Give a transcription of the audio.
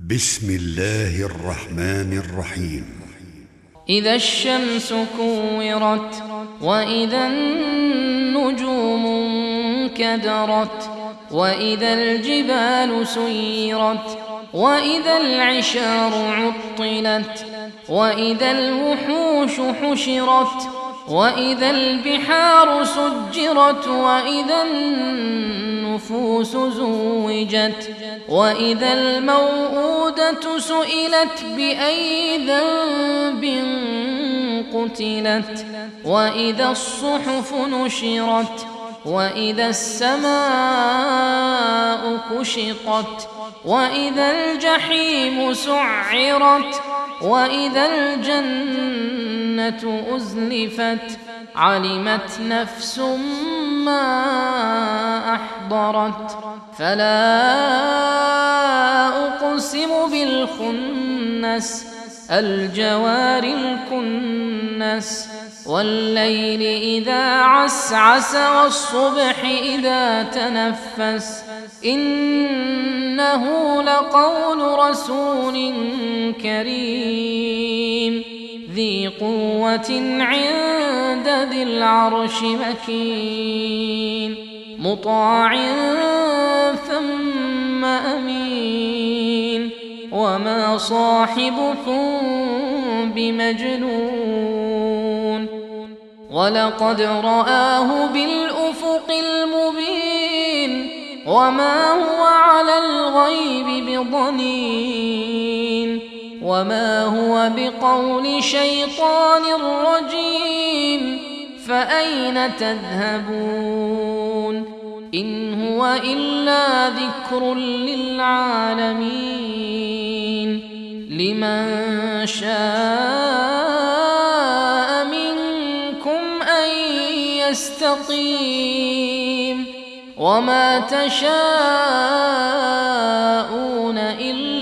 بسم الله الرحمن الرحيم. إذا الشمس كورت وإذا النجوم انكدرت وإذا الجبال سيرت وإذا العشار عطلت وإذا الوحوش حشرت وإذا البحار سجرت وإذا النفوس زوجت وإذا الموءودة سئلت بأي ذنب قتلت وإذا الصحف نشرت وإذا السماء كشطت وإذا الجحيم سعرت وإذا الجنة أزلفت علمت نفس ما أحضرت فلا أقسم بالخنس الجوار الكنس والليل إذا عسعس والصبح إذا تنفس إنه لقول رسول كريم ذي قوة عند ذي العرش مكين مطاع ثم أمين وما صاحبكم بمجنون ولقد رآه بالأفق المبين وما هو على الغيب بضنين وما هو بقول شيطان رجيم فأين تذهبون إن هو إلا ذكر للعالمين لمن شاء منكم أن يستقيم وما تشاءون إلا